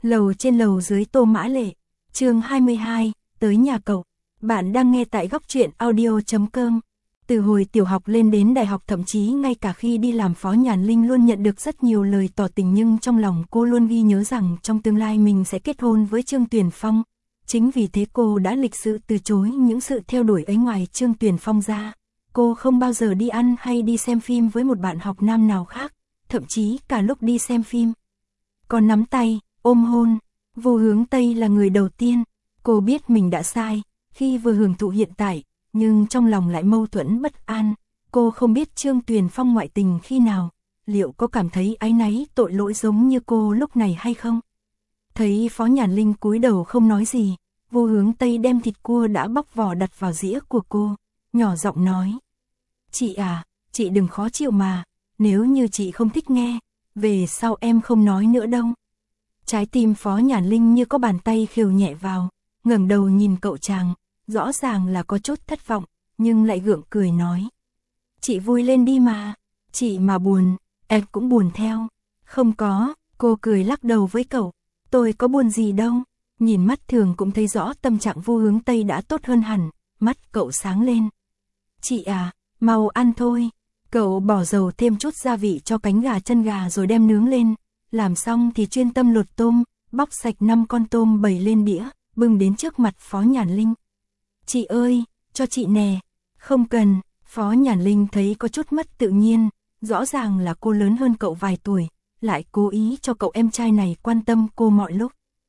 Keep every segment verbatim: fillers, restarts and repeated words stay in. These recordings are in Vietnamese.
Lầu trên lầu dưới Tô Mã Lệ, chương hai mươi hai, tới nhà cậu. Bạn đang nghe tại góc truyện audio chấm com. Từ hồi tiểu học lên đến đại học, thậm chí ngay cả khi đi làm Phó Nhàn Linh luôn nhận được rất nhiều lời tỏ tình, nhưng trong lòng cô luôn ghi nhớ rằng trong tương lai mình sẽ kết hôn với Trương Tuyền Phong. Chính vì thế cô đã lịch sự từ chối những sự theo đuổi ấy. Ngoài Trương Tuyền Phong ra, cô không bao giờ đi ăn hay đi xem phim với một bạn học nam nào khác, thậm chí cả lúc đi xem phim. Còn nắm tay, ôm hôn, Vô Hướng Tây là người đầu tiên. Cô biết mình đã sai khi vừa hưởng thụ hiện tại, nhưng trong lòng lại mâu thuẫn bất an. Cô không biết Trương Tuyền Phong ngoại tình khi nào, liệu có cảm thấy áy náy tội lỗi giống như cô lúc này hay không? Thấy Phó Nhàn Linh cúi đầu không nói gì, Vô Hướng Tây đem thịt cua đã bóc vỏ đặt vào dĩa của cô, nhỏ giọng nói: "Chị à, chị đừng khó chịu mà, nếu như chị không thích nghe, về sau em không nói nữa đâu." Trái tim Phó Nhàn Linh như có bàn tay khều nhẹ vào, ngẩng đầu nhìn cậu chàng, rõ ràng là có chút thất vọng, nhưng lại gượng cười nói: "Chị vui lên đi mà, chị mà buồn, em cũng buồn theo." "Không có," cô cười lắc đầu với cậu, "tôi có buồn gì đâu." Nhìn mắt thường cũng thấy rõ tâm trạng Vô Hướng Tây đã tốt hơn hẳn, mắt cậu sáng lên. "Chị à, mau ăn thôi." Cậu bỏ dầu thêm chút gia vị cho cánh gà chân gà rồi đem nướng lên, làm xong thì chuyên tâm luộc tôm, bóc sạch năm con tôm bày lên đĩa, bưng đến trước mặt Phó Nhàn Linh. "Chị ơi, cho chị nè." "Không cần." Phó Nhàn Linh thấy có chút mất tự nhiên, rõ ràng là cô lớn hơn cậu vài tuổi, lại cố ý cho cậu em trai này quan tâm cô mọi lúc.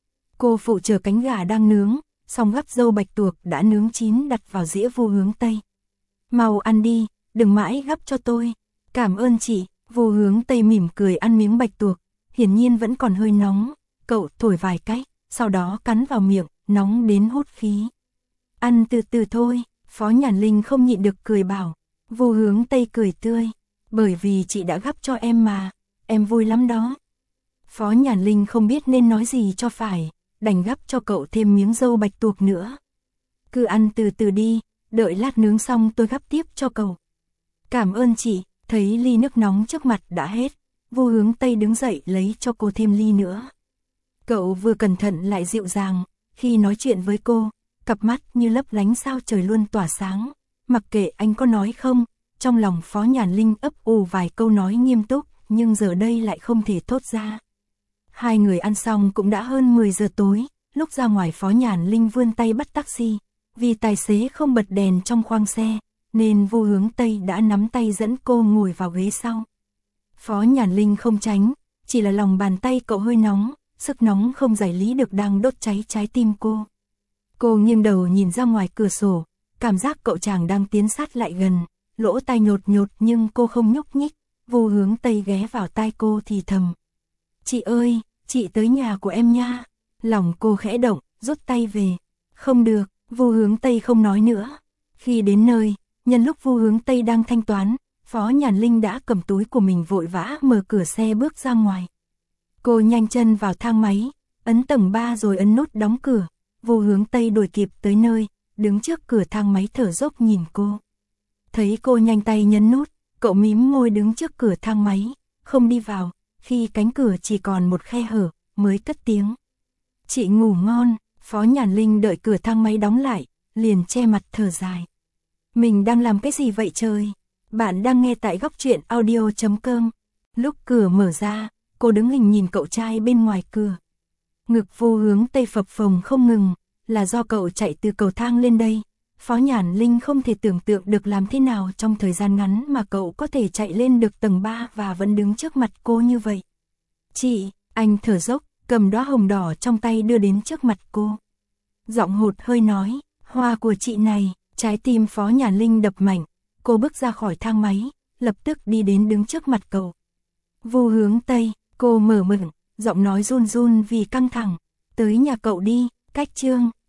Cô phụ chờ cánh gà đang nướng, xong gắp dâu bạch tuộc đã nướng chín đặt vào dĩa Vô Hướng Tây. "Mau ăn đi, đừng mãi gắp cho tôi." "Cảm ơn chị." Vô Hướng Tây mỉm cười ăn miếng bạch tuộc, hiển nhiên vẫn còn hơi nóng, cậu thổi vài cái, sau đó cắn vào miệng, nóng đến hút khí. "Ăn từ từ thôi." Phó Nhàn Linh không nhịn được cười bảo. Vô Hướng Tây cười tươi: "Bởi vì chị đã gắp cho em mà, em vui lắm đó." Phó Nhàn Linh không biết nên nói gì cho phải, đành gắp cho cậu thêm miếng dâu bạch tuộc nữa. "Cứ ăn từ từ đi, đợi lát nướng xong tôi gắp tiếp cho cậu." "Cảm ơn chị." Thấy ly nước nóng trước mặt đã hết, Vô Hướng Tây đứng dậy lấy cho cô thêm ly nữa. Cậu vừa cẩn thận lại dịu dàng, khi nói chuyện với cô, cặp mắt như lấp lánh sao trời luôn tỏa sáng. Mặc kệ anh có nói không, trong lòng Phó Nhàn Linh ấp ủ vài câu nói nghiêm túc, nhưng giờ đây lại không thể thốt ra. Hai người ăn xong cũng đã hơn mười giờ tối, lúc ra ngoài Phó Nhàn Linh vươn tay bắt taxi, vì tài xế không bật đèn trong khoang xe, nên Vô Hướng Tây đã nắm tay dẫn cô ngồi vào ghế sau. Phó Nhàn Linh không tránh, chỉ là lòng bàn tay cậu hơi nóng, sức nóng không giải lý được đang đốt cháy trái tim cô. Cô nghiêng đầu nhìn ra ngoài cửa sổ, cảm giác cậu chàng đang tiến sát lại gần, lỗ tai nhột nhột nhưng cô không nhúc nhích. Vô Hướng Tây ghé vào tai cô thì thầm: "Chị ơi, chị tới nhà của em nha." Lòng cô khẽ động, rút tay về. "Không được." Vô Hướng Tây không nói nữa. Khi đến nơi, nhân lúc Vô Hướng Tây đang thanh toán, Phó Nhàn Linh đã cầm túi của mình vội vã mở cửa xe bước ra ngoài. Cô nhanh chân vào thang máy, ấn tầng ba rồi ấn nút đóng cửa. Vô Hướng Tây đuổi kịp tới nơi, đứng trước cửa thang máy thở dốc nhìn cô. Thấy cô nhanh tay nhấn nút, cậu mím môi đứng trước cửa thang máy, không đi vào, khi cánh cửa chỉ còn một khe hở, mới cất tiếng: "Chị ngủ ngon." Phó Nhàn Linh đợi cửa thang máy đóng lại, liền che mặt thở dài. Mình đang làm cái gì vậy trời? Bạn đang nghe tại góc truyện audio chấm com. Lúc cửa mở ra, cô đứng hình nhìn cậu trai bên ngoài cửa. Ngực Vô Hướng Tây phập phồng không ngừng, là do cậu chạy từ cầu thang lên đây. Phó Nhàn Linh không thể tưởng tượng được làm thế nào trong thời gian ngắn mà cậu có thể chạy lên được tầng ba và vẫn đứng trước mặt cô như vậy. "Chị," anh thở dốc, cầm đóa hồng đỏ trong tay đưa đến trước mặt cô. Giọng hụt hơi nói: "Hoa của chị này." Trái tim Phó Nhàn Linh đập mạnh, cô bước ra khỏi thang máy, lập tức đi đến đứng trước mặt cậu. "Vô Hướng Tây." Cô mở miệng, giọng nói run run vì căng thẳng. "Tới nhà cậu đi." Cách chương